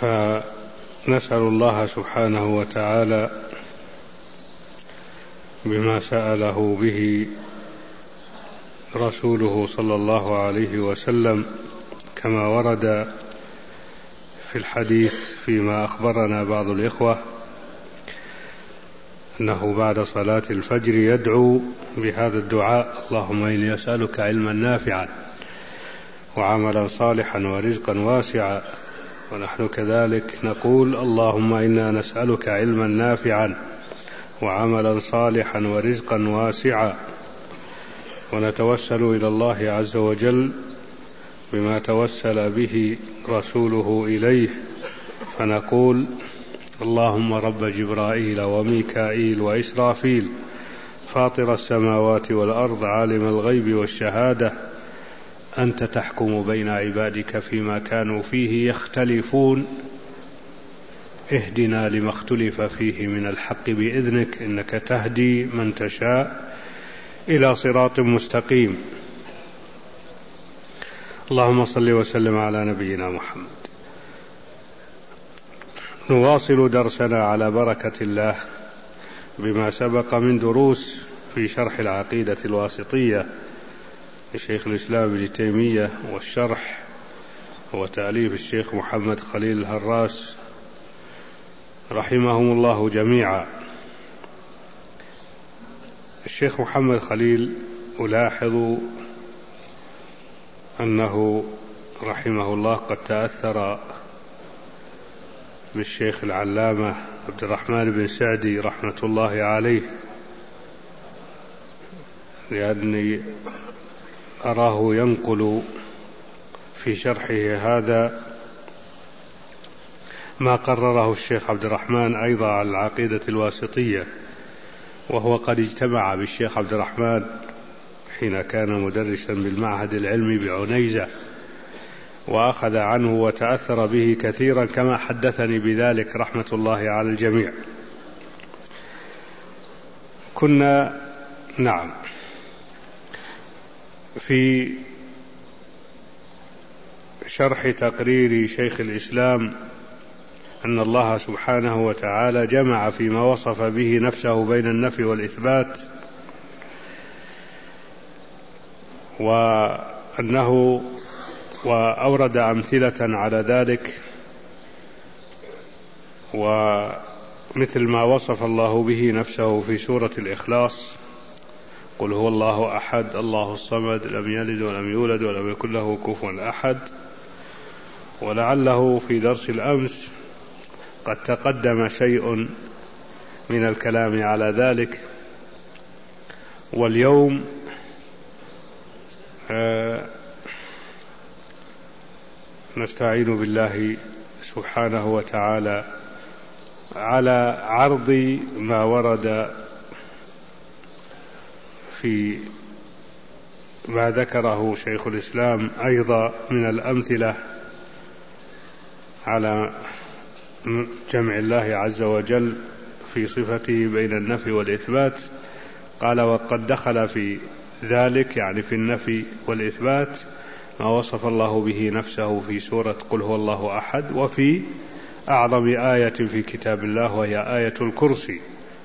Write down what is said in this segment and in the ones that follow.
فنسأل الله سبحانه وتعالى بما سأله به رسوله صلى الله عليه وسلم كما ورد في الحديث فيما أخبرنا بعض الإخوة أنه بعد صلاة الفجر يدعو بهذا الدعاء: اللهم إني أسألك علما نافعا وعملا صالحا ورزقا واسعا. ونحن كذلك نقول: اللهم إنا نسألك علما نافعا وعملا صالحا ورزقا واسعا. ونتوسل إلى الله عز وجل بما توسل به رسوله إليه، فنقول: اللهم رب جبرائيل وميكائيل وإسرافيل فاطر السماوات والأرض عالم الغيب والشهادة، أنت تحكم بين عبادك فيما كانوا فيه يختلفون، اهدنا لما اختلف فيه من الحق بإذنك، إنك تهدي من تشاء إلى صراط مستقيم. اللهم صل وسلم على نبينا محمد. نواصل درسنا على بركة الله بما سبق من دروس في شرح العقيدة الواسطية لشيخ الإسلام ابن تيمية، والشرح هو تأليف الشيخ محمد خليل الهراس رحمهم الله جميعا. الشيخ محمد خليل ألاحظ أنه رحمه الله قد تأثر بالشيخ العلامة عبد الرحمن بن سعدي رحمة الله عليه، لأني أراه ينقل في شرحه هذا ما قرره الشيخ عبد الرحمن أيضا على العقيدة الواسطية، وهو قد اجتمع بالشيخ عبد الرحمن حين كان مدرسا بالمعهد العلمي بعنيزة، وأخذ عنه وتأثر به كثيرا كما حدثني بذلك رحمة الله على الجميع. كنا في شرح تقرير شيخ الإسلام أن الله سبحانه وتعالى جمع فيما وصف به نفسه بين النفي والإثبات، وأورد أمثلة على ذلك، ومثل ما وصف الله به نفسه في سورة الإخلاص: قل هو الله أحد الله الصمد لم يلد ولم يولد ولم يكن له كفوا أحد. ولعله في درس الأمس قد تقدم شيء من الكلام على ذلك، واليوم نستعين بالله سبحانه وتعالى على عرض ما ورد في ما ذكره شيخ الإسلام أيضا من الأمثلة على جمع الله عز وجل في صفته بين النفي والإثبات. قال: وقد دخل في ذلك، يعني في النفي والإثبات، ما وصف الله به نفسه في سورة قل هو الله أحد، وفي أعظم آية في كتاب الله وهي آية الكرسي: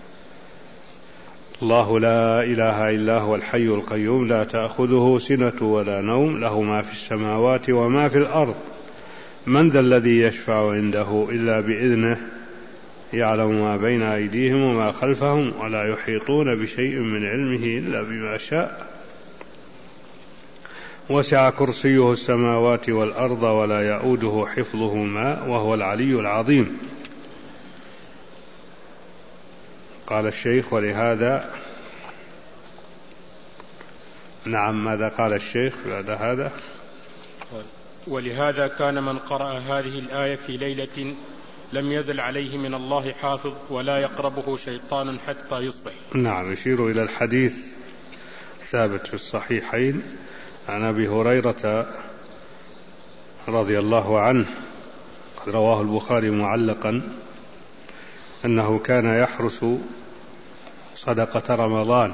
الله لا إله إلا هو الحي القيوم لا تأخذه سنة ولا نوم له ما في السماوات وما في الأرض من ذا الذي يشفع عنده إلا بإذنه يعلم ما بين أيديهم وما خلفهم ولا يحيطون بشيء من علمه إلا بما شاء وسع كرسيه السماوات والأرض ولا يؤوده حفظهما وهو العلي العظيم. قال الشيخ: ولهذا ماذا قال الشيخ بعد هذا؟ ولهذا كان من قرأ هذه الآية في ليلة لم يزل عليه من الله حافظ ولا يقربه شيطان حتى يصبح. يشير إلى الحديث ثابت في الصحيحين عن أبي هريرة رضي الله عنه، قد رواه البخاري معلقا، أنه كان يحرس صدقة رمضان،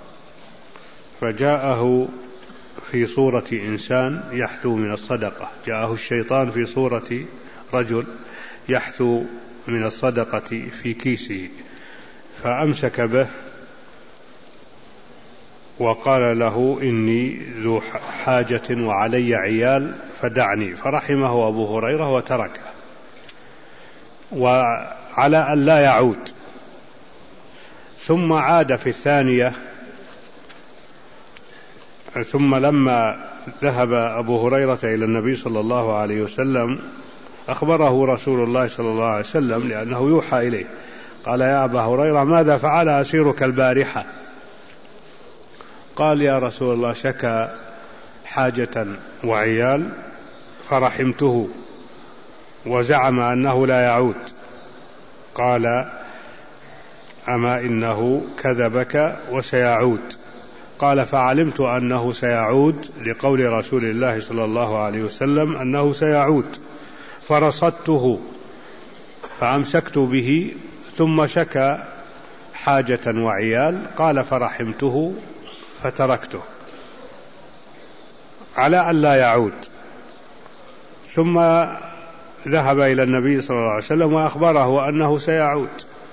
فجاءه في صورة إنسان يحثو من الصدقة، جاءه الشيطان في صورة رجل يحثو من الصدقة في كيسه، فأمسك به وقال له: إني ذو حاجة وعلي عيال فدعني، فرحمه أبو هريرة وتركه، وعلى أن لا يعود. ثم عاد في الثانية، ثم لما ذهب أبو هريرة إلى النبي صلى الله عليه وسلم أخبره رسول الله صلى الله عليه وسلم، لأنه يوحى إليه، قال: يا أبا هريرة، ماذا فعل أسيرك البارحة؟ قال: يا رسول الله، شكى حاجة وعيال فرحمته وزعم أنه لا يعود. قال: أما إنه كذبك وسيعود. قال: فعلمت أنه سيعود لقول رسول الله صلى الله عليه وسلم أنه سيعود، فرصدته فأمسكت به، ثم شكى حاجة وعيال، قال: فرحمته فتركته على أن لا يعود. ثم ذهب إلى النبي صلى الله عليه وسلم وأخبره أنه سيعود،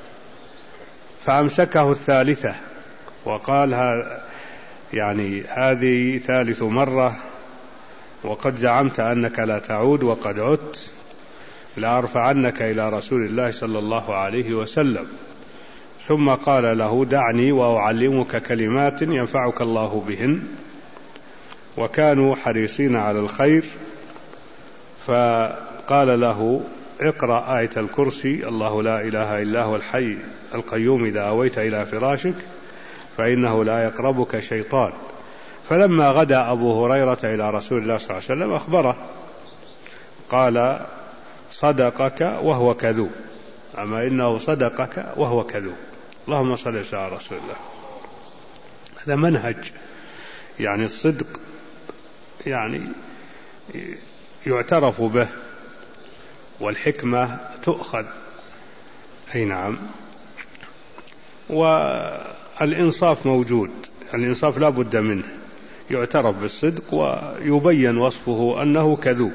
فأمسكه الثالثة وقال: هذه ثالث مرة، وقد زعمت أنك لا تعود وقد عدت، لأرفعنك إلى رسول الله صلى الله عليه وسلم. ثم قال له: دعني وأعلمك كلمات ينفعك الله بهن. وكانوا حريصين على الخير، فقال له: اقرأ آية الكرسي: الله لا إله إلا هو الحي القيوم إذا أويت إلى فراشك فإنه لا يقربك شيطان. فلما غدا أبو هريرة إلى رسول الله صلى الله عليه وسلم أخبره، قال: صدقك وهو كذوب، أما إنه صدقك وهو كذوب. اللهم صل على رسول الله. هذا منهج، الصدق يعترف به، والحكمة تؤخذ. أي نعم. والإنصاف موجود، الإنصاف لا بد منه، يعترف بالصدق ويبين وصفه أنه كذوب.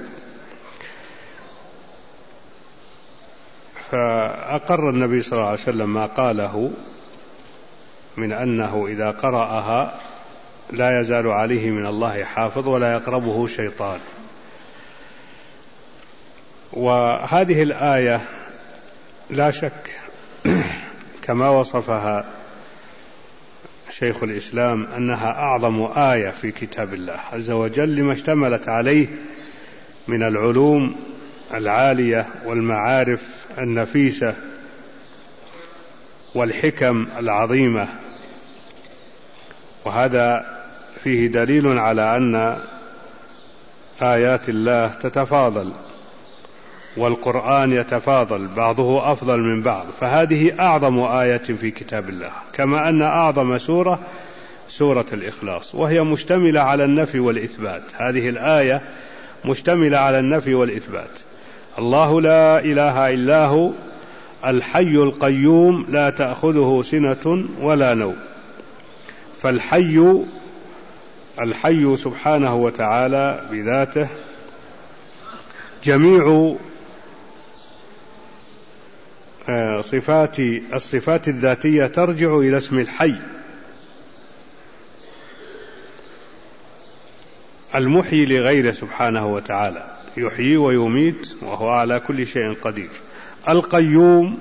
فأقر النبي صلى الله عليه وسلم ما قاله من أنه إذا قرأها لا يزال عليه من الله حافظ ولا يقربه شيطان. وهذه الآية لا شك كما وصفها شيخ الإسلام أنها أعظم آية في كتاب الله عز وجل، لما اشتملت عليه من العلوم العالية والمعارف النفيسة والحكم العظيمة. وهذا فيه دليل على أن آيات الله تتفاضل، والقرآن يتفاضل، بعضه أفضل من بعض، فهذه أعظم آية في كتاب الله، كما أن أعظم سورة الإخلاص، وهي مشتملة على النفي والإثبات. هذه الآية مشتملة على النفي والإثبات. الله لا إله إلا هو الحي القيوم لا تأخذه سنة ولا نوم. فالحي سبحانه وتعالى بذاته، جميع الصفات الذاتية ترجع إلى اسم الحي المحيي لغيره سبحانه وتعالى، يحيي ويميت وهو على كل شيء قدير. القيوم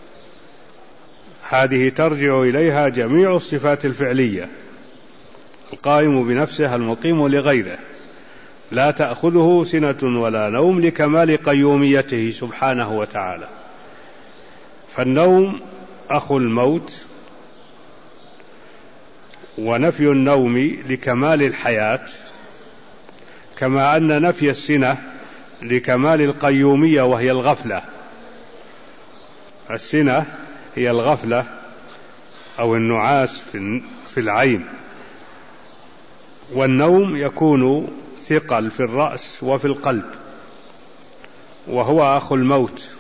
هذه ترجع إليها جميع الصفات الفعلية، القائم بنفسه المقيم لغيره، لا تأخذه سنة ولا نوم، لكمال قيوميته سبحانه وتعالى. فالنوم أخو الموت، ونفي النوم لكمال الحياة، كما أن نفي السنة لكمال القيومية وهي الغفلة. السنة هي الغفلة أو النعاس في العين، والنوم يكون ثقل في الرأس وفي القلب، وهو أخو الموت،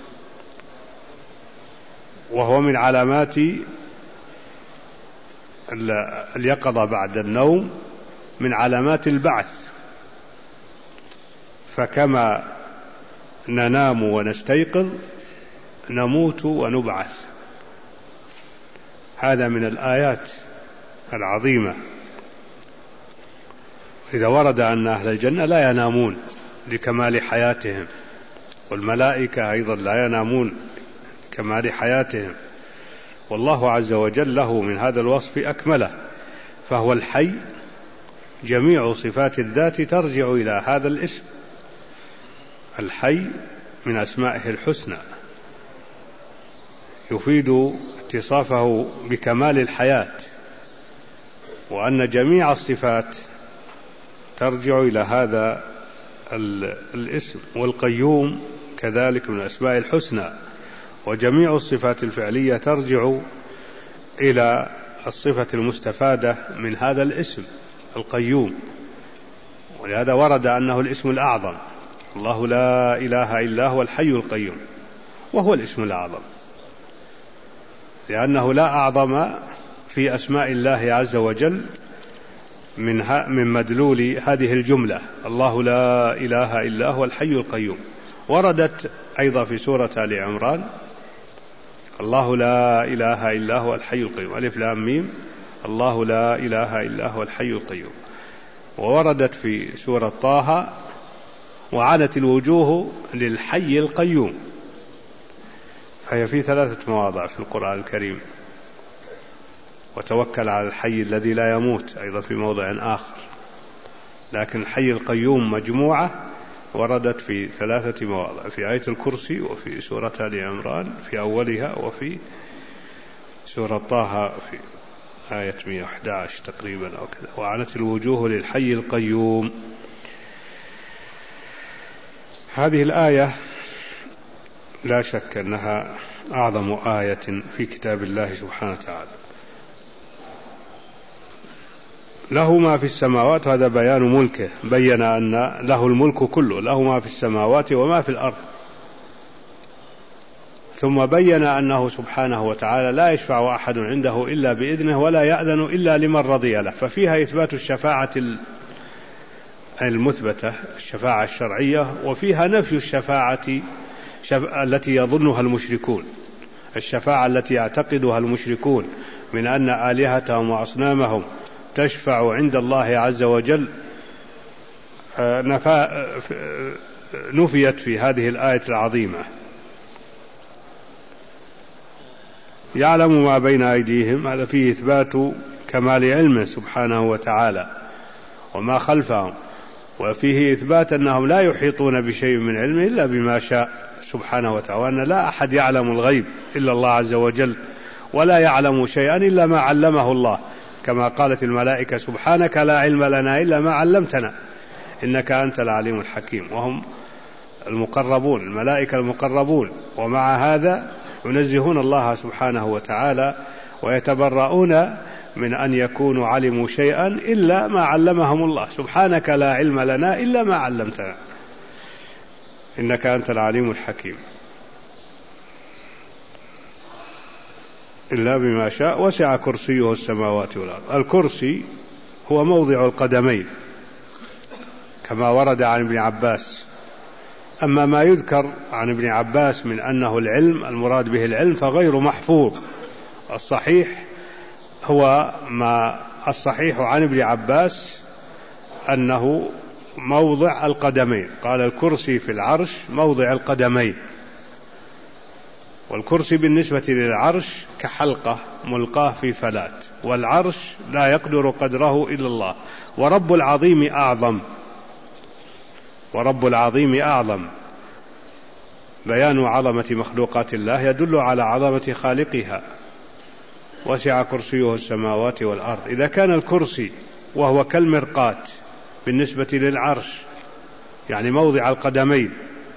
وهو من علامات اليقظة بعد النوم، من علامات البعث. فكما ننام ونستيقظ نموت ونبعث. هذا من الآيات العظيمة. إذا ورد أن أهل الجنة لا ينامون لكمال حياتهم، والملائكة أيضا لا ينامون كمال حياتهم، والله عز وجل له من هذا الوصف أكمله، فهو الحي. جميع صفات الذات ترجع إلى هذا الاسم. الحي من أسمائه الحسنى، يفيد اتصافه بكمال الحياة، وأن جميع الصفات ترجع إلى هذا الاسم. والقيوم كذلك من أسماء الحسنى، وجميع الصفات الفعلية ترجع إلى الصفة المستفادة من هذا الاسم القيوم، ولهذا ورد أنه الاسم الأعظم. الله لا إله إلا هو الحي القيوم، وهو الاسم الأعظم، لأنه لا أعظم في أسماء الله عز وجل من مدلول هذه الجملة، الله لا إله إلا هو الحي القيوم. وردت أيضا في سورة آل عمران الله لا إله إلا هو الحي القيوم، ألف لام ميم، الله لا إله إلا هو الحي القيوم. ووردت في سورة طه وعنت الوجوه للحي القيوم، فهي في 3 مواضع في القرآن الكريم. وتوكل على الحي الذي لا يموت أيضا في موضع آخر، لكن الحي القيوم مجموعة وردت في 3 مواضع، في آية الكرسي، وفي سورة آل عمران في أولها، وفي سورة طه في آية 111 تقريبا أو كذا. وعنت الوجوه للحي القيوم. هذه الآية لا شك أنها أعظم آية في كتاب الله سبحانه وتعالى. له ما في السماوات، وهذا بيان ملكه، بين أن له الملك كله، له ما في السماوات وما في الأرض. ثم بين أنه سبحانه وتعالى لا يشفع أحد عنده إلا بإذنه، ولا يأذن إلا لمن رضي له، ففيها إثبات الشفاعة المثبتة، الشفاعة الشرعية، وفيها نفي الشفاعة التي يظنها المشركون، الشفاعة التي يعتقدها المشركون من أن آلهتهم وأصنامهم تشفع عند الله عز وجل، نفيت في هذه الآية العظيمة. يعلم ما بين أيديهم، هذا فيه إثبات كمال علمه سبحانه وتعالى، وما خلفهم، وفيه إثبات أنهم لا يحيطون بشيء من علمه إلا بما شاء سبحانه وتعالى، وأن لا أحد يعلم الغيب إلا الله عز وجل، ولا يعلم شيئا إلا ما علمه الله، كما قالت الملائكة سبحانك لا علم لنا إلا ما علمتنا إنك أنت العليم الحكيم. وهم المقربون، الملائكة المقربون، ومع هذا ينزهون الله سبحانه وتعالى ويتبرؤون من أن يكونوا علموا شيئا إلا ما علمهم الله. سبحانك لا علم لنا إلا ما علمتنا إنك أنت العليم الحكيم. إلا بما شاء وسع كرسيه السماوات والأرض. الكرسي هو موضع القدمين كما ورد عن ابن عباس. أما ما يذكر عن ابن عباس من أنه العلم، المراد به العلم، فغير محفوظ. الصحيح عن ابن عباس أنه موضع القدمين. قال الكرسي في العرش موضع القدمين، والكرسي بالنسبة للعرش كحلقة ملقاه في فلات، والعرش لا يقدر قدره إلا الله. ورب العظيم أعظم. بيان عظمة مخلوقات الله يدل على عظمة خالقها. وسع كرسيه السماوات والأرض. إذا كان الكرسي وهو كالمرقاة بالنسبة للعرش، يعني موضع القدمين،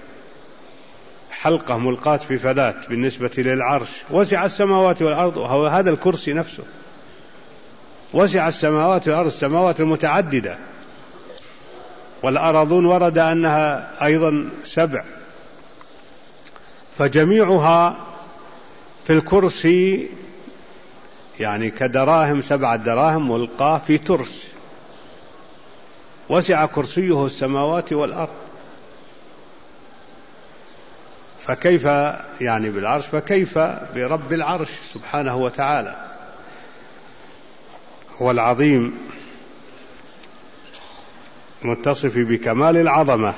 حلقة ملقاة في فلات بالنسبة للعرش، وسع السماوات والأرض، وهو هذا الكرسي نفسه. وسع السماوات والأرض، السماوات المتعددة، والأرضون ورد أنها أيضا 7، فجميعها في الكرسي يعني كدراهم، 7 دراهم ملقاة في ترس. وسع كرسيه السماوات والأرض. فكيف يعني بالعرش، فكيف برب العرش سبحانه وتعالى. هو العظيم متصف بكمال العظمة،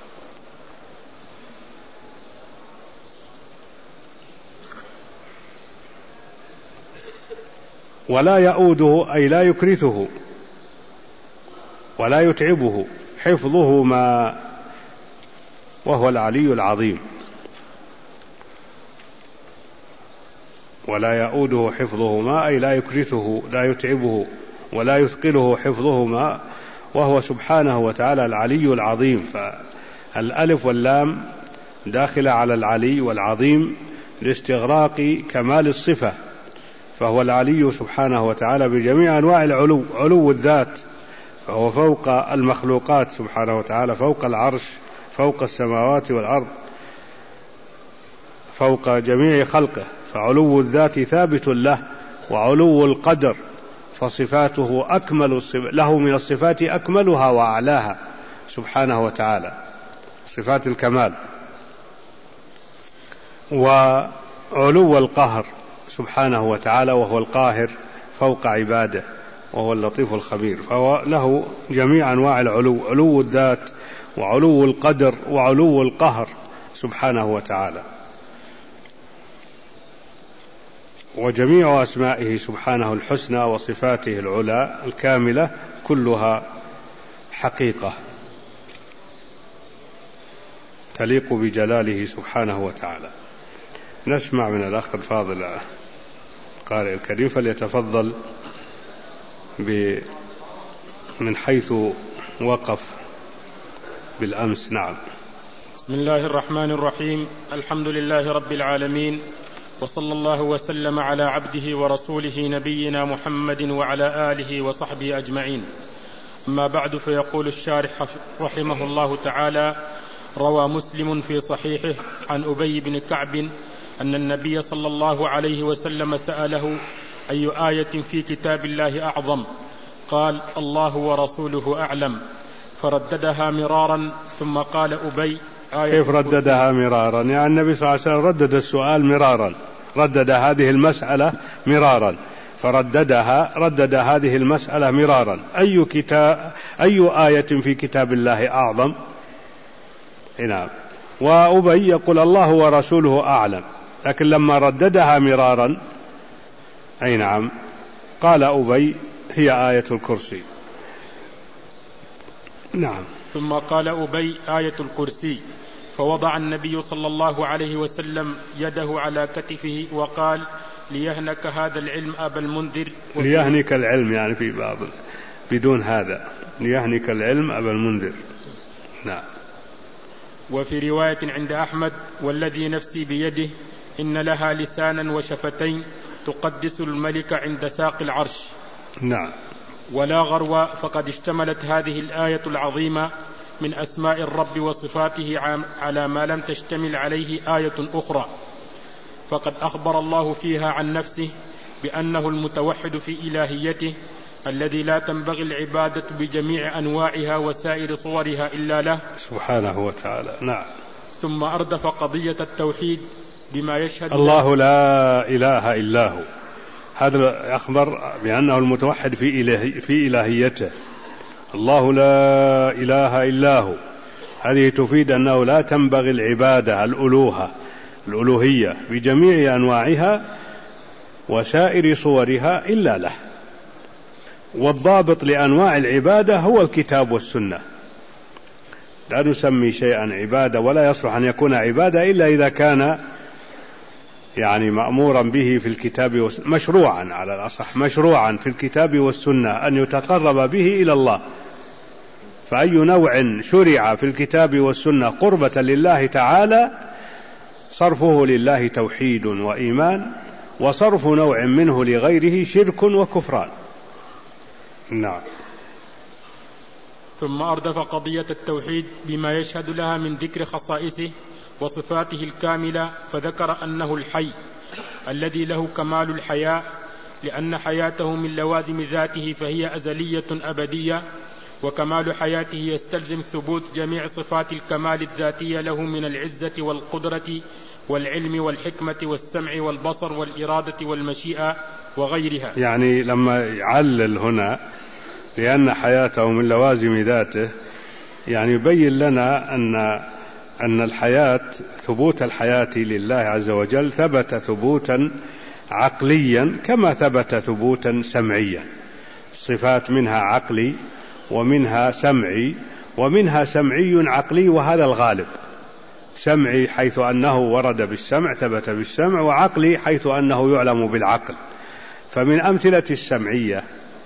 ولا يؤوده أي لا يكرثه ولا يتعبه حفظهما، وهو العلي العظيم. ولا يؤوده حفظهما أي لا يكرثه لا يتعبه ولا يثقله حفظهما، وهو سبحانه وتعالى العلي العظيم. فالألف واللام داخلة على العلي والعظيم لاستغراق كمال الصفة، فهو العلي سبحانه وتعالى بجميع أنواع العلو، علو الذات، فهو فوق المخلوقات سبحانه وتعالى، فوق العرش، فوق السماوات والأرض، فوق جميع خلقه، فعلو الذات ثابت له، وعلو القدر فصفاته أكمل له من الصفات أكملها وأعلاها سبحانه وتعالى، صفات الكمال. وعلو القهر سبحانه وتعالى، وهو القاهر فوق عباده، وهو اللطيف الخبير، فهو له جميع أنواع العلو، علو الذات وعلو القدر وعلو القهر سبحانه وتعالى. وجميع أسمائه سبحانه الحسنى وصفاته العلى الكاملة كلها حقيقة تليق بجلاله سبحانه وتعالى. نسمع من الأخ الفاضل القارئ الكريم، فليتفضل من حيث وقف بالأمس. نعم. بسم الله الرحمن الرحيم. الحمد لله رب العالمين، وصلى الله وسلم على عبده ورسوله نبينا محمد وعلى آله وصحبه أجمعين. أما بعد، فيقول الشارح رحمه الله تعالى: روى مسلم في صحيحه عن أبي بن كعب أن النبي صلى الله عليه وسلم سأله: أي آية في كتاب الله أعظم؟ قال: الله ورسوله أعلم. فرددها مرارا، ثم قال أبي: آية. كيف رددها مرارا؟ يعني النبي صلى الله عليه وسلم ردد السؤال مرارا، ردد هذه المسألة مرارا، ردد هذه المسألة مرارا. أي آية في كتاب الله أعظم؟ نعم. وأبي يقول: الله ورسوله أعلم، لكن لما رددها مرارا أي نعم قال أبي: هي آية الكرسي. نعم. ثم قال أبي: آية الكرسي. فوضع النبي صلى الله عليه وسلم يده على كتفه وقال: ليهنك هذا العلم أبا المنذر. ليهنك العلم يعني في بعض بدون هذا، ليهنك العلم أبا المنذر. نعم. وفي رواية عند أحمد: والذي نفسي بيده إن لها لسانا وشفتين تقدس الملك عند ساق العرش. نعم. ولا غرو، فقد اشتملت هذه الآية العظيمة من أسماء الرب وصفاته على ما لم تشتمل عليه آية أخرى. فقد أخبر الله فيها عن نفسه بأنه المتوحد في إلهيته، الذي لا تنبغي العبادة بجميع أنواعها وسائر صورها إلا له سبحانه وتعالى. نعم. ثم أردف قضية التوحيد بما يشهد الله لا إله إلا هو، هذا أخبر بأنه المتوحد في إلهيته. الله لا إله إلا هو، هذه تفيد أنه لا تنبغي العبادة الألوهية بجميع أنواعها وسائر صورها إلا له. والضابط لأنواع العبادة هو الكتاب والسنة. لا نسمي شيئا عبادة ولا يصلح أن يكون عبادة إلا إذا كان يعني مأمورا به في الكتاب مشروعا، على الأصح مشروعا في الكتاب والسنة أن يتقرب به إلى الله. فأي نوع شرع في الكتاب والسنة قربة لله تعالى صرفه لله توحيد وإيمان، وصرف نوع منه لغيره شرك وكفران. نعم. ثم أردف قضية التوحيد بما يشهد لها من ذكر خصائصه وصفاته الكاملة، فذكر أنه الحي الذي له كمال الحياة، لأن حياته من لوازم ذاته فهي أزلية أبدية، وكمال حياته يستلزم ثبوت جميع صفات الكمال الذاتية له من العزة والقدرة والعلم والحكمة والسمع والبصر والإرادة والمشيئة وغيرها. يعني لما يعلل هنا لأن حياته من لوازم ذاته، يعني يبين لنا أن الحياة، ثبوت الحياة لله عز وجل ثبت ثبوتا عقليا كما ثبت ثبوتا سمعيا. الصفات منها عقلي ومنها سمعي، ومنها سمعي عقلي، وهذا الغالب. سمعي حيث أنه ورد بالسمع ثبت بالسمع، وعقلي حيث أنه يعلم بالعقل. فمن أمثلة السمعية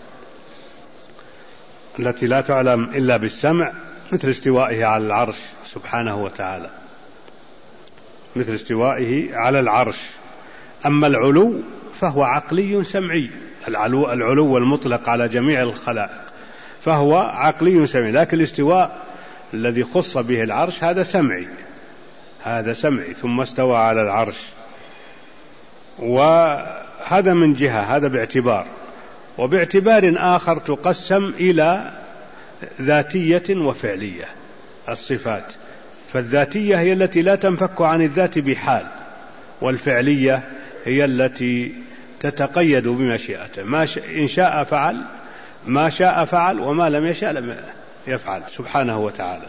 التي لا تعلم إلا بالسمع مثل استوائه على العرش سبحانه وتعالى، مثل استوائه على العرش. أما العلو فهو عقلي سمعي، العلو المطلق على جميع الخلائق فهو عقلي سمعي، لكن الاستواء الذي خص به العرش هذا سمعي، ثم استوى على العرش. وهذا من جهة، هذا باعتبار. وباعتبار آخر تقسم إلى ذاتية وفعلية الصفات، فالذاتية هي التي لا تنفك عن الذات بحال، والفعلية هي التي تتقيد بمشيئته، إن شاء فعل، ما شاء فعل، وما لم يشاء لم يفعل سبحانه وتعالى.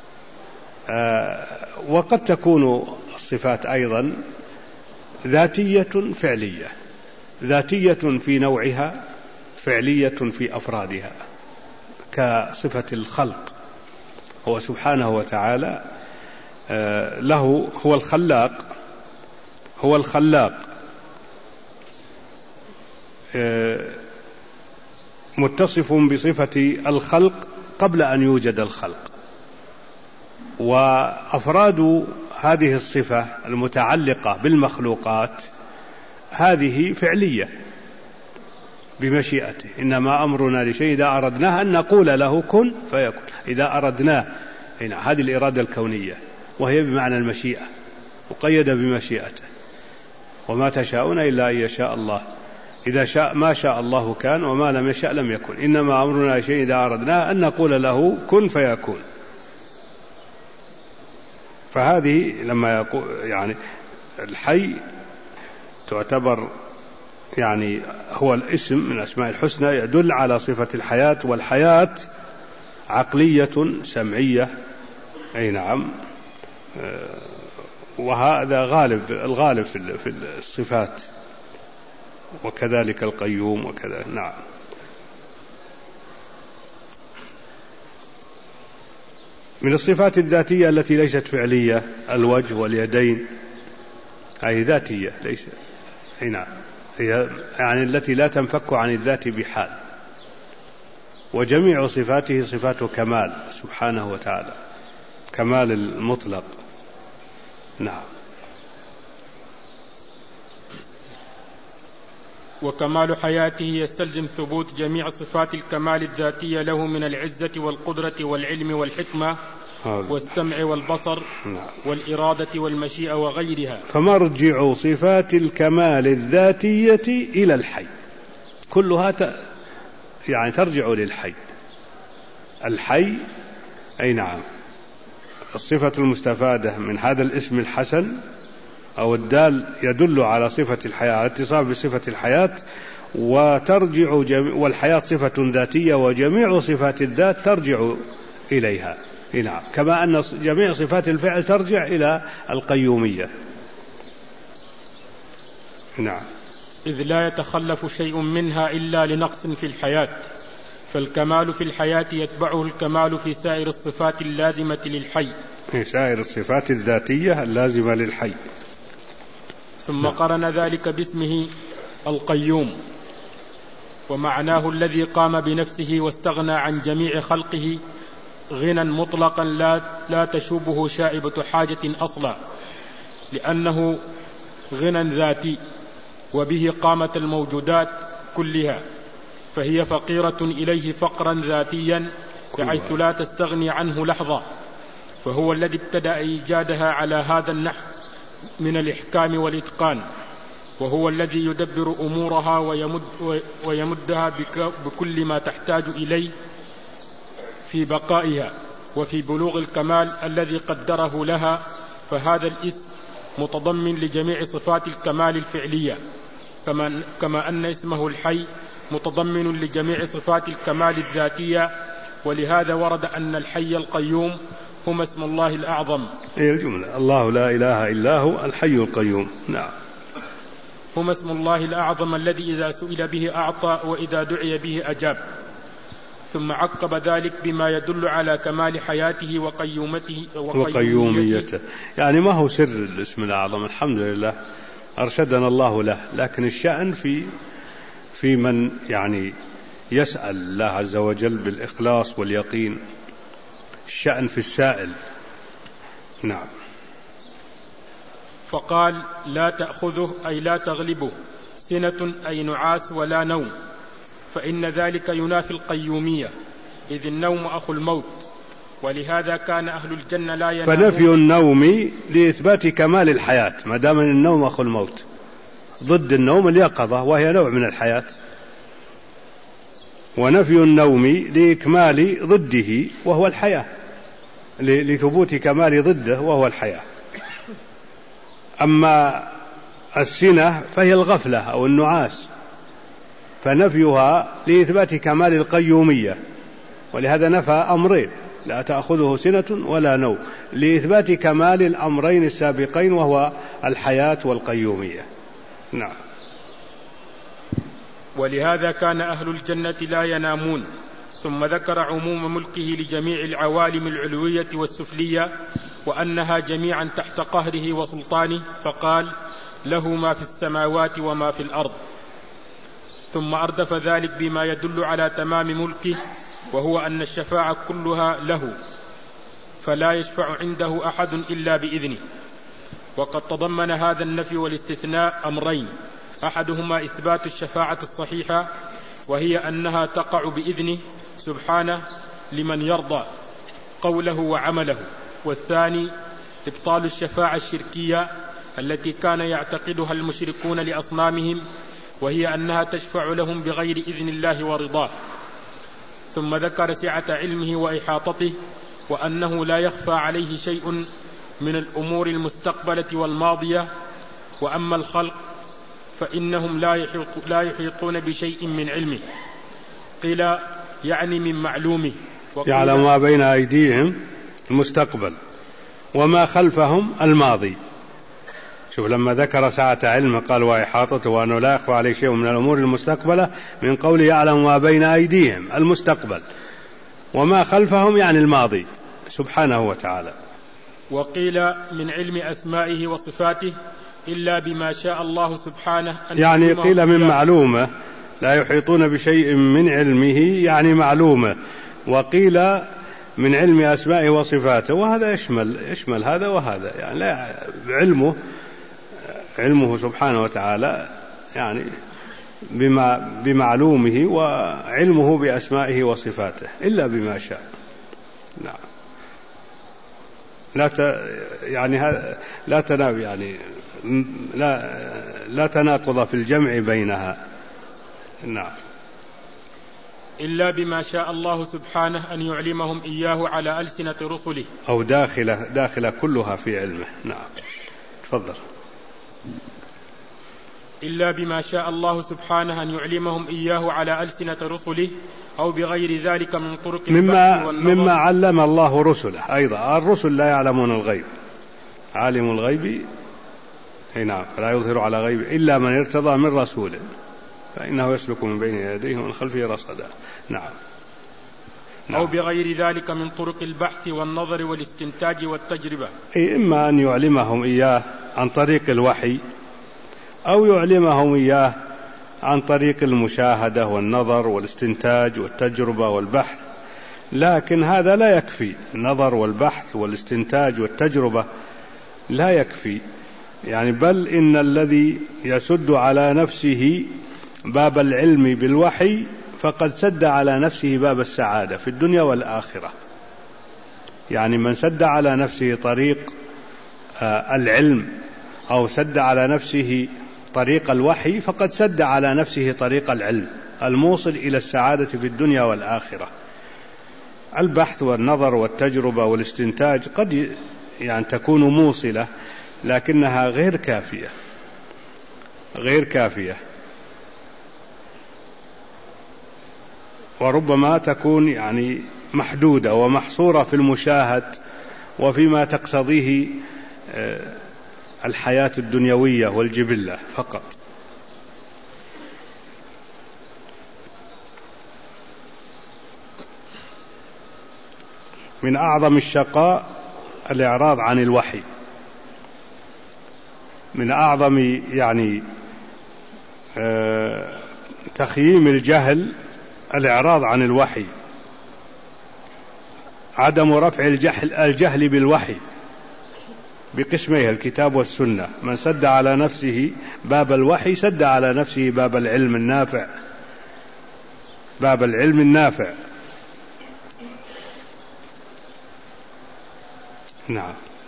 وقد تكون الصفات أيضا ذاتية فعلية، ذاتية في نوعها، فعلية في أفرادها، كصفة الخلق. هو سبحانه وتعالى له هو الخلاق متصف بصفة الخلق قبل أن يوجد الخلق. وأفراد هذه الصفة المتعلقة بالمخلوقات هذه فعلية بمشيئته. إنما أمرنا لشيء إذا أردناه أن نقول له كن فيكون. إذا أردناه، هذه الإرادة الكونية، وهي بمعنى المشيئة، مقيدة بمشيئته. وما تشاءون إلا أن يشاء الله، إذا شاء ما شاء الله كان، وما لم يشاء لم يكن. إنما أمرنا لشيء إذا أردناه أن نقول له كن فيكون. فهذه لما يقول يعني الحي تعتبر يعني هو الاسم من أسماء الحسنى يدل على صفة الحياة، والحياة عقلية سمعية، أي نعم. وهذا الغالب في الصفات، وكذلك القيوم وكذا. نعم. من الصفات الذاتية التي ليست فعلية الوجه واليدين، أي ذاتية ليس، أي نعم، هي يعني التي لا تنفك عن الذات بحال. وجميع صفاته صفات كمال سبحانه وتعالى، كمال المطلق. نعم. وكمال حياته يستلزم ثبوت جميع صفات الكمال الذاتية له من العزة والقدرة والعلم والحكمة والسمع والبصر والإرادة والمشيئة وغيرها. فمرجع صفات الكمال الذاتية إلى الحي، كلها يعني ترجع للحي. الحي، أي نعم، الصفة المستفادة من هذا الاسم الحسن أو الدال يدل على صفة الحياة، اتصاف بصفة الحياة، وترجع والحياة صفة ذاتية، وجميع صفات الذات ترجع إليها. نعم. كما أن جميع صفات الفعل ترجع إلى القيومية. نعم. إذ لا يتخلف شيء منها إلا لنقص في الحياة، فالكمال في الحياة يتبعه الكمال في سائر الصفات اللازمة للحي، سائر الصفات الذاتية اللازمة للحي. ثم قرن ذلك باسمه القيوم، ومعناه الذي قام بنفسه واستغنى عن جميع خلقه غنى مطلقا لا تشوبه شائبة حاجة أصلا، لأنه غنى ذاتي، وبه قامت الموجودات كلها، فهي فقيرة إليه فقرا ذاتيا بحيث لا تستغني عنه لحظة. فهو الذي ابتدأ إيجادها على هذا النحو من الإحكام والإتقان، وهو الذي يدبر أمورها ويمدها بكل ما تحتاج إليه في بقائها وفي بلوغ الكمال الذي قدره لها، فهذا الاسم متضمن لجميع صفات الكمال الفعلية، كما أن اسمه الحي متضمن لجميع صفات الكمال الذاتية. ولهذا ورد أن الحي القيوم هما اسم الله الأعظم. الجملة الله لا إله إلا هو الحي القيوم. نعم. هما اسم الله الأعظم الذي إذا سئل به أعطى وإذا دعي به أجاب. ثم عقب ذلك بما يدل على كمال حياته وقيوميته. يعني ما هو سر الاسم الأعظم، الحمد لله أرشدنا الله له، لكن الشأن في من يعني يسأل الله عز وجل بالإخلاص واليقين، الشأن في السائل. نعم. فقال لا تأخذه أي لا تغلبه سنة أي نعاس ولا نوم، فإن ذلك ينافي القيومية، إذ النوم أخو الموت. ولهذا كان أهل الجنة لا ينامون. فنفي النوم لإثبات كمال الحياة، ما دام النوم أخو الموت، ضد النوم اليقظة وهي نوع من الحياة، ونفي النوم لإكمال ضده وهو الحياة، لثبوت كمال ضده وهو الحياة. أما السنة فهي الغفلة أو النعاس، فنفيها لإثبات كمال القيومية، ولهذا نفى أمرين لا تأخذه سنة ولا نوم، لإثبات كمال الأمرين السابقين وهو الحياة والقيومية. نعم. ولهذا كان أهل الجنة لا ينامون. ثم ذكر عموم ملكه لجميع العوالم العلوية والسفلية، وأنها جميعا تحت قهره وسلطانه، فقال له ما في السماوات وما في الأرض. ثم أردف ذلك بما يدل على تمام ملكه، وهو أن الشفاعة كلها له، فلا يشفع عنده أحد إلا بإذنه. وقد تضمن هذا النفي والاستثناء أمرين، أحدهما إثبات الشفاعة الصحيحة، وهي أنها تقع بإذنه سبحانه لمن يرضى قوله وعمله، والثاني إبطال الشفاعة الشركية التي كان يعتقدها المشركون لأصنامهم، وهي أنها تشفع لهم بغير إذن الله ورضاه. ثم ذكر سعة علمه وإحاطته، وأنه لا يخفى عليه شيء من الأمور المستقبلة والماضية. وأما الخلق فإنهم لا يحيطون بشيء من علمه، قيل يعني من معلومه، يعلم ما بين أيديهم المستقبل وما خلفهم الماضي. شوف لما ذكر سعة علمه قال وإحاطته، وأنه لا يخفى عليه شيء من الأمور المستقبلة، من قوله يعلم ما بين أيديهم المستقبل وما خلفهم يعني الماضي سبحانه وتعالى. وقيل من علم أسمائه وصفاته إلا بما شاء الله سبحانه أن يعني قيل من معلومة، لا يحيطون بشيء من علمه يعني معلومة، وقيل من علم أسمائه وصفاته، وهذا يشمل هذا وهذا، يعني لا علمه سبحانه وتعالى يعني بمعلومه، وعلمه بأسمائه وصفاته إلا بما شاء. نعم. لا تناقض في الجمع بينها. نعم. إلا بما شاء الله سبحانه أن يعلمهم إياه على ألسنة رسله، أو داخلة كلها في علمه. نعم. تفضل. إلا بما شاء الله سبحانه أن يعلمهم إياه على ألسنة رسله، أو بغير ذلك من طرق مما علم الله رسله. أيضا الرسل لا يعلمون الغيب، عالم الغيب نعم فلا يظهر على غيب إلا من ارتضى من رسول فإنه يسلك من بين يديه ومن خلفه رصدا. نعم. أو بغير ذلك من طرق البحث والنظر والاستنتاج والتجربة. إما أن يعلمهم إياه عن طريق الوحي، أو يعلمهم إياه عن طريق المشاهدة والنظر والاستنتاج والتجربة والبحث، لكن هذا لا يكفي. النظر والبحث والاستنتاج والتجربة لا يكفي، يعني بل إن الذي يسد على نفسه باب العلم بالوحي فقد سد على نفسه باب السعادة في الدنيا والآخرة. يعني من سد على نفسه طريق العلم أو سد على نفسه طريق الوحي فقد سد على نفسه طريق العلم الموصل إلى السعادة في الدنيا والآخرة. البحث والنظر والتجربة والاستنتاج قد يعني تكون موصلة، لكنها غير كافية، وربما تكون يعني محدودة ومحصورة في المشاهد وفيما تقتضيه الحياة الدنيوية والجبلة فقط. من أعظم الشقاء الإعراض عن الوحي، من أعظم يعني تخييم الجهل الإعراض عن الوحي، عدم رفع الجهل بالوحي بقسميه الكتاب والسنة. من سد على نفسه باب الوحي سد على نفسه باب العلم النافع. نعم.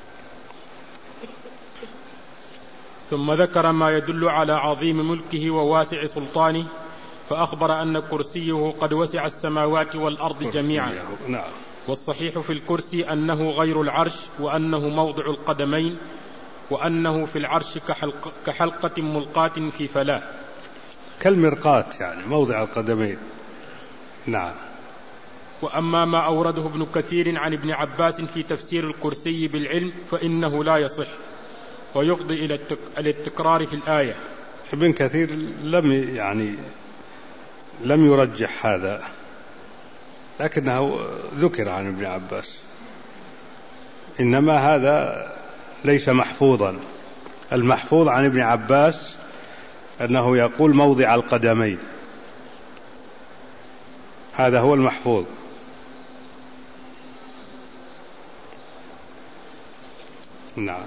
ثم ذكر ما يدل على عظيم ملكه وواسع سلطانه، فأخبر أن كرسيه قد وسع السماوات والأرض جميعا. نعم. والصحيح في الكرسي أنه غير العرش، وأنه موضع القدمين، وأنه في العرش كحلقة ملقاة في فلاة، كالمرقاة يعني موضع القدمين. نعم. وأما ما أورده ابن كثير عن ابن عباس في تفسير الكرسي بالعلم فإنه لا يصح، ويفضي إلى التكرار في الآية. ابن كثير لم يرجح هذا، لكنه ذكر عن ابن عباس، إنما هذا ليس محفوظا. المحفوظ عن ابن عباس أنه يقول موضع القدمين، هذا هو المحفوظ. نعم.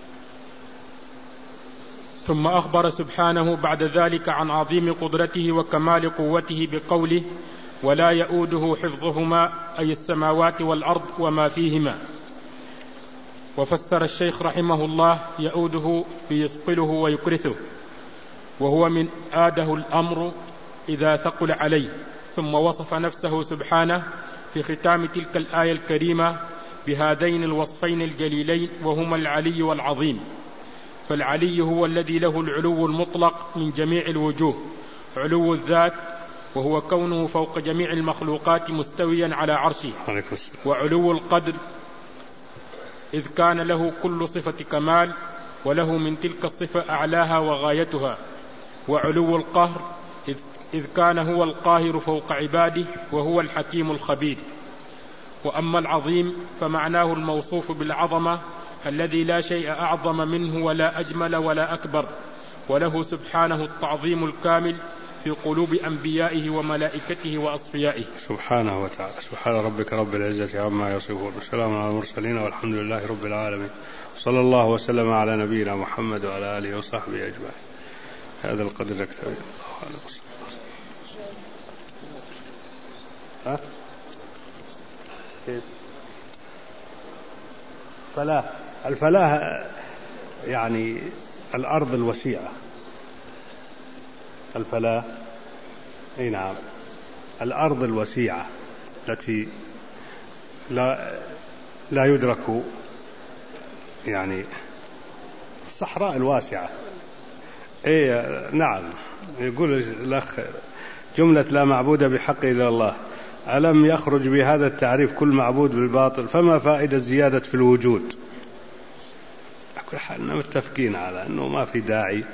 ثم أخبر سبحانه بعد ذلك عن عظيم قدرته وكمال قوته بقوله: ولا يؤوده حفظهما، أي السماوات والأرض وما فيهما. وفسر الشيخ رحمه الله يؤوده بيثقله ويكرثه، وهو من آده الأمر إذا ثقل عليه. ثم وصف نفسه سبحانه في ختام تلك الآية الكريمة بهذين الوصفين الجليلين، وهما العلي والعظيم. فالعلي هو الذي له العلو المطلق من جميع الوجوه، علو الذات، وهو كونه فوق جميع المخلوقات مستويا على عرشه. وعلو القدر، إذ كان له كل صفة كمال، وله من تلك الصفة أعلاها وغايتها. وعلو القهر، إذ كان هو القاهر فوق عباده، وهو الحكيم الخبير. وأما العظيم فمعناه الموصوف بالعظمة، الذي لا شيء أعظم منه ولا أجمل ولا أكبر، وله سبحانه التعظيم الكامل في قلوب أنبيائه وملائكته وأصفيائه سبحانه وتعالى. سبحان ربك رب العزة عما يصفون، وسلام على المرسلين، والحمد لله رب العالمين، صلى الله وسلم على نبينا محمد وعلى آله وصحبه أجمعين. هذا القدر نكتفي. الفلاة يعني الأرض الوسيعة. الفلاة أي نعم، الأرض الوسيعة التي لا يدرك، يعني الصحراء الواسعة. أي نعم. يقول الأخ جملة لا معبود بحق إلا الله، ألم يخرج بهذا التعريف كل معبود بالباطل؟ فما فائدة زيادة في الوجود؟ كل حالنا متفقين على أنه ما في داعي،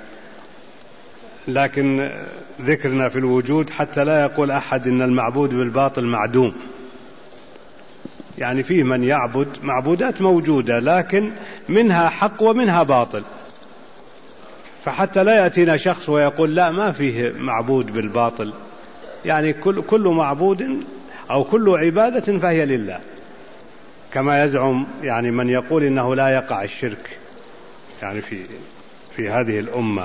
لكن ذكرنا في الوجود حتى لا يقول أحد إن المعبود بالباطل معدوم. يعني فيه من يعبد معبودات موجودة، لكن منها حق ومنها باطل، فحتى لا يأتينا شخص ويقول لا ما فيه معبود بالباطل. يعني كل معبود أو كل عبادة فهي لله، كما يزعم يعني من يقول إنه لا يقع الشرك يعني في هذه الأمة.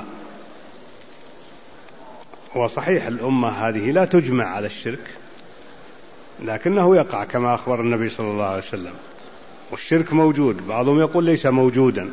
وصحيح الأمة هذه لا تجمع على الشرك، لكنه يقع كما أخبر النبي صلى الله عليه وسلم. والشرك موجود، بعضهم يقول ليس موجودا.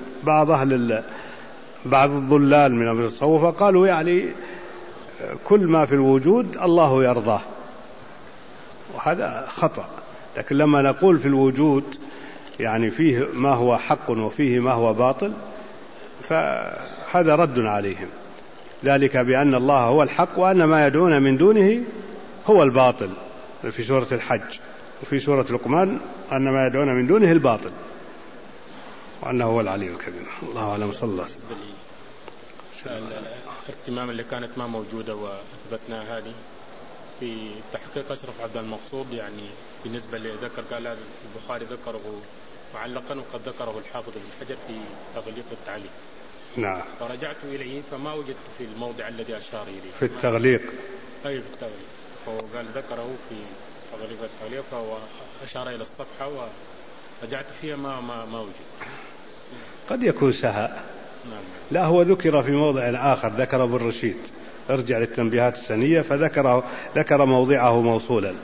بعض الضلال من التصوف قالوا يعني كل ما في الوجود الله يرضاه، وهذا خطأ. لكن لما نقول في الوجود يعني فيه ما هو حق وفيه ما هو باطل، فهذا رد عليهم، ذلك بأن الله هو الحق وأن ما يدعون من دونه هو الباطل في سورة الحج، وفي سورة لقمان أن ما يدعون من دونه الباطل وأنه هو العلي الكبير. الله أعلم. صلى الله عليه وسلم. الاهتمام اللي كانت ما موجودة وأثبتنا هذه في تحقيق أشرف عبد المقصود، يعني بالنسبة لذكر قال البخاري ذكره معلقا وقد ذكره الحافظ ابن حجر في تغليق التعليق. نعم. فرجعت إليه فما وجدت في الموضع الذي أشار إليه في التغليق. أي في التغليق، وقال ذكره في تغليق التعليق فهو أشار إلى الصفحة ورجعت فيها ما وجد. قد يكون سهى. نعم. لا، هو ذكر في موضع آخر، ذكر ابن رشيد، ارجع للتنبيهات السنية فذكر موضعه موصولا.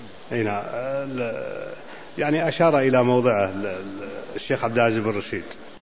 هنا يعني أشار إلى موضعه الشيخ عبد العزيز بن رشيد.